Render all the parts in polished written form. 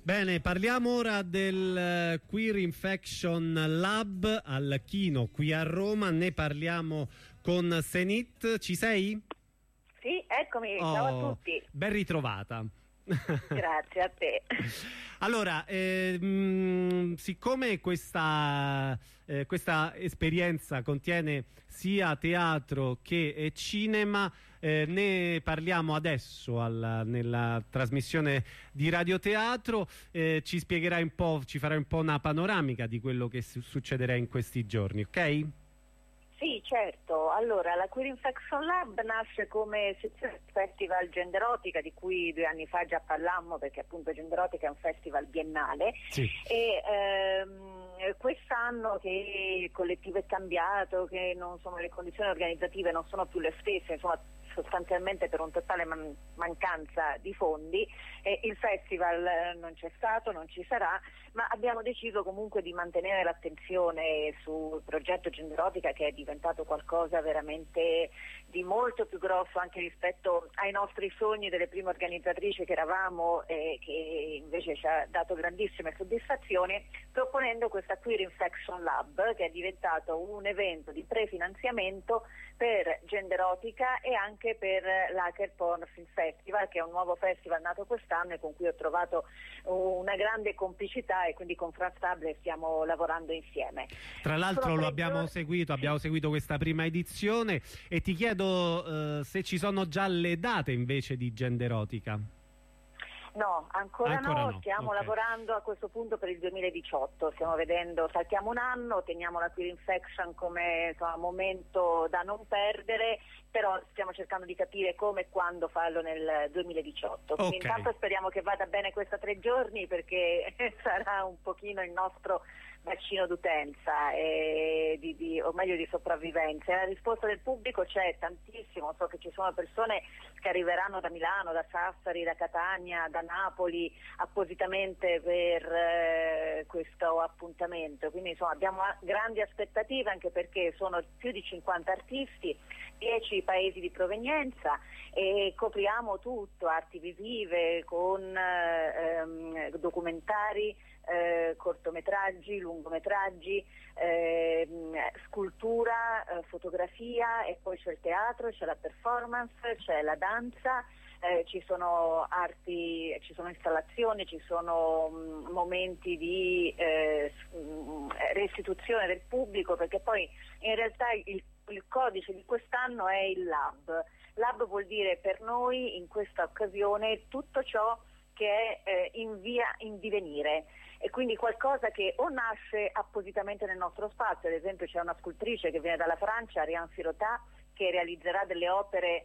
Bene, parliamo ora del Queer Infection Lab al Kino qui a Roma. Ne parliamo con Senit. Ci sei? Sì, eccomi, ciao a tutti. Ben ritrovata. Grazie a te. Allora, siccome questa esperienza contiene sia teatro che cinema, ne parliamo adesso nella trasmissione di radioteatro. Ci spiegherai un po', ci farai un po' una panoramica di quello che succederà in questi giorni, ok? Sì, certo. Allora, la Queer Infection Lab nasce come sezione del Festival Genderotica, di cui 2 anni fa già parlammo, perché appunto Genderotica è un festival biennale. Sì. E quest'anno che il collettivo è cambiato, che le condizioni organizzative non sono più le stesse, insomma, sostanzialmente per un totale mancanza di fondi, il festival non c'è stato, non ci sarà, ma abbiamo deciso comunque di mantenere l'attenzione sul progetto Genderotica, che è diventato qualcosa veramente di molto più grosso anche rispetto ai nostri sogni delle prime organizzatrici che eravamo, e che invece ci ha dato grandissime soddisfazioni, proponendo questa Queer Infection Lab, che è diventato un evento di prefinanziamento per Genderotica e anche per l'Hacker Porn Film Festival, che è un nuovo festival nato quest'anno e con cui ho trovato una grande complicità, e quindi con Franz Stable stiamo lavorando insieme. Tra l'altro abbiamo seguito questa prima edizione, e ti chiedo se ci sono già le date invece di Genderotica. No, ancora no. Stiamo lavorando a questo punto per il 2018, stiamo vedendo, saltiamo un anno, teniamo la Queer Infection come momento da non perdere, però stiamo cercando di capire come e quando farlo nel 2018. Quindi intanto speriamo che vada bene questa 3 giorni, perché sarà un pochino il nostro bacino d'utenza o meglio di sopravvivenza. La risposta del pubblico c'è tantissimo, so che ci sono persone che arriveranno da Milano, da Sassari, da Catania, da Napoli appositamente per questo appuntamento, quindi insomma abbiamo grandi aspettative, anche perché sono più di 50 artisti, 10 paesi di provenienza, e copriamo tutto: arti visive con documentari, cortometraggi, lungometraggi, scultura, fotografia, e poi c'è il teatro, c'è la performance, c'è la danza, ci sono arti, ci sono installazioni, ci sono momenti di restituzione del pubblico, perché poi in realtà il codice di quest'anno è il lab. Lab vuol dire per noi in questa occasione tutto ciò che è in divenire, e quindi qualcosa che o nasce appositamente nel nostro spazio. Ad esempio c'è una scultrice che viene dalla Francia, Ariane Sirota, che realizzerà delle opere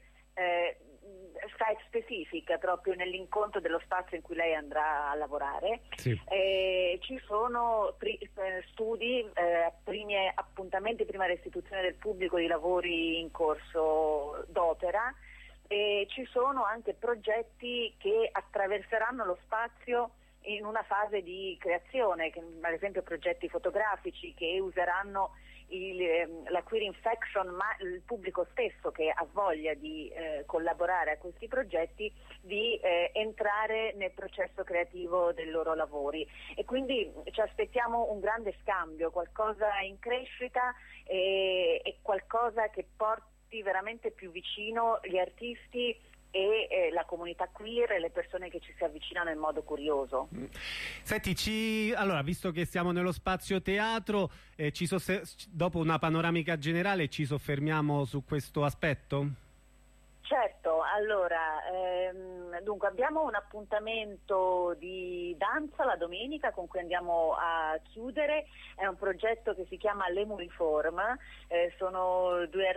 site specific, proprio nell'incontro dello spazio in cui lei andrà a lavorare. Sì. Ci sono studi, primi appuntamenti, prima restituzione del pubblico di lavori in corso d'opera, e ci sono anche progetti che attraverseranno lo spazio in una fase di creazione, ad esempio progetti fotografici che useranno la Queer Infection, ma il pubblico stesso che ha voglia di collaborare a questi progetti, di entrare nel processo creativo dei loro lavori. E quindi ci aspettiamo un grande scambio, qualcosa in crescita, e qualcosa che porti veramente più vicino gli artisti e la comunità queer e le persone che ci si avvicinano in modo curioso. Senti, allora, visto che siamo nello spazio teatro, dopo una panoramica generale ci soffermiamo su questo aspetto? Certo, allora, dunque abbiamo un appuntamento di danza la domenica con cui andiamo a chiudere. È un progetto che si chiama Lemuriform, sono 2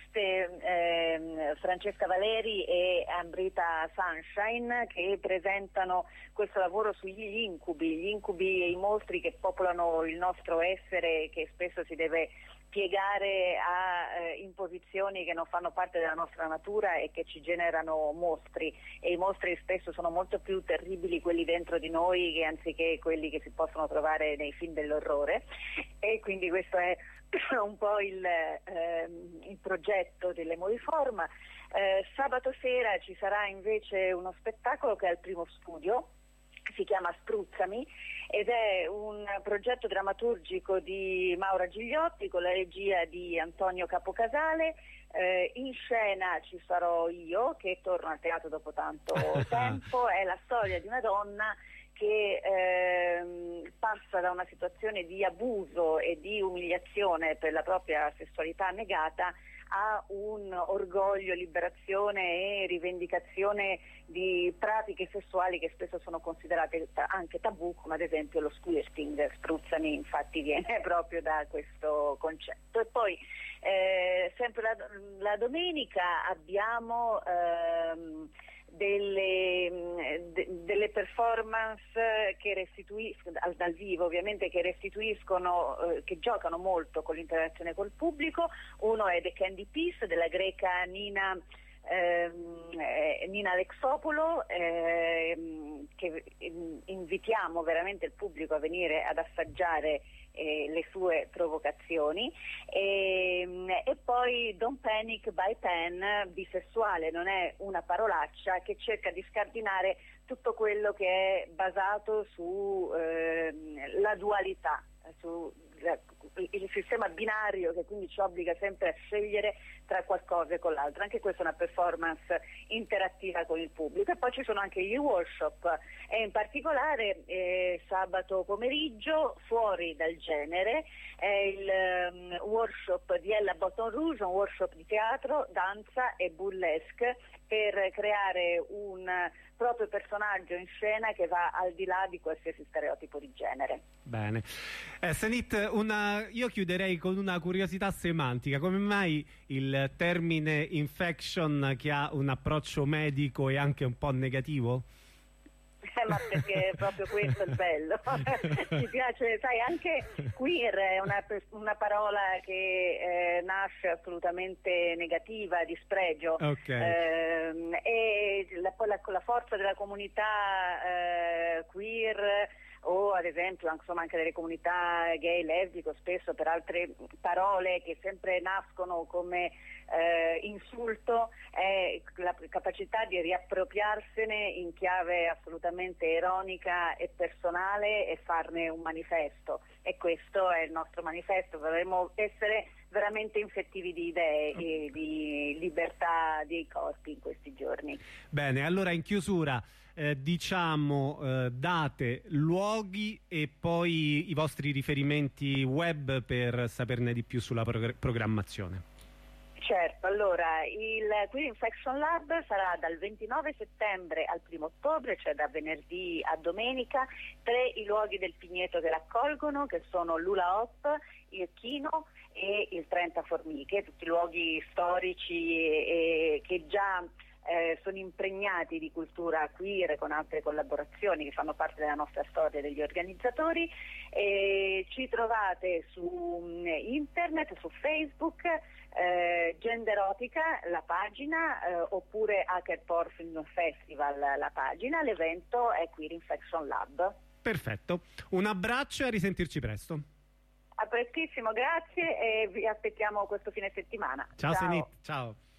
artiste, Francesca Valeri e Amrita Sunshine, che presentano questo lavoro sugli incubi, gli incubi e i mostri che popolano il nostro essere, che spesso si deve piegare a imposizioni che non fanno parte della nostra natura e che ci generano mostri, e i mostri spesso sono molto più terribili quelli dentro di noi che anziché quelli che si possono trovare nei film dell'orrore, e quindi questo è un po' il progetto dell'Emoriform. Sabato sera ci sarà invece uno spettacolo che è al Primo Studio, si chiama Spruzzami ed è un progetto drammaturgico di Maura Gigliotti con la regia di Antonio Capocasale. In scena ci sarò io, che torno al teatro dopo tanto tempo. È la storia di una donna che passa da una situazione di abuso e di umiliazione per la propria sessualità negata a un orgoglio, liberazione e rivendicazione di pratiche sessuali che spesso sono considerate anche tabù, come ad esempio lo squirting. Spruzzami infatti viene proprio da questo concetto. E poi sempre la domenica abbiamo delle performance che restituiscono dal vivo, ovviamente, che restituiscono, che giocano molto con l'interazione col pubblico. Uno è The Candy Piece della greca Nina Alexopoulos, che invitiamo veramente il pubblico a venire ad assaggiare le sue provocazioni, e poi Don't Panic by Pen, bisessuale non è una parolaccia, che cerca di scardinare tutto quello che è basato su la dualità, su il sistema binario che quindi ci obbliga sempre a scegliere tra qualcosa e con l'altro. Anche questa è una performance interattiva con il pubblico. E poi ci sono anche gli workshop, e in particolare sabato pomeriggio Fuori dal genere è il workshop di Ella Botton Rouge, un workshop di teatro, danza e burlesque per creare un proprio personaggio in scena che va al di là di qualsiasi stereotipo di genere. Bene. Sanit, io chiuderei con una curiosità semantica. Come mai il termine infection, che ha un approccio medico e anche un po' negativo? Ma perché è proprio questo il bello. Ci piace, sai, anche queer è una parola che nasce assolutamente negativa, di spregio. Okay. E con la forza della comunità queer, o ad esempio insomma anche delle comunità gay, lesbico, spesso per altre parole che sempre nascono come insulto, è la capacità di riappropriarsene in chiave assolutamente ironica e personale e farne un manifesto. E questo è il nostro manifesto. Vorremmo essere veramente infettivi di idee e di libertà dei corpi in questi giorni. Bene, allora in chiusura diciamo date, luoghi e poi i vostri riferimenti web per saperne di più sulla programmazione. Certo, allora il Queer Infection Lab sarà dal 29 settembre al 1 ottobre, cioè da venerdì a domenica. 3 i luoghi del Pigneto che raccolgono, che sono l'Ula Hop, il Chino e il 30 Formiche, tutti luoghi storici che già sono impregnati di cultura queer, con altre collaborazioni che fanno parte della nostra storia degli organizzatori. Ci trovate su internet, su Facebook, Genderotica, la pagina, oppure Hacker Porfin Festival, la pagina. L'evento è Queer Infection Lab. Perfetto, un abbraccio e a risentirci presto. A prestissimo, grazie, e vi aspettiamo questo fine settimana. Ciao Sanit, ciao.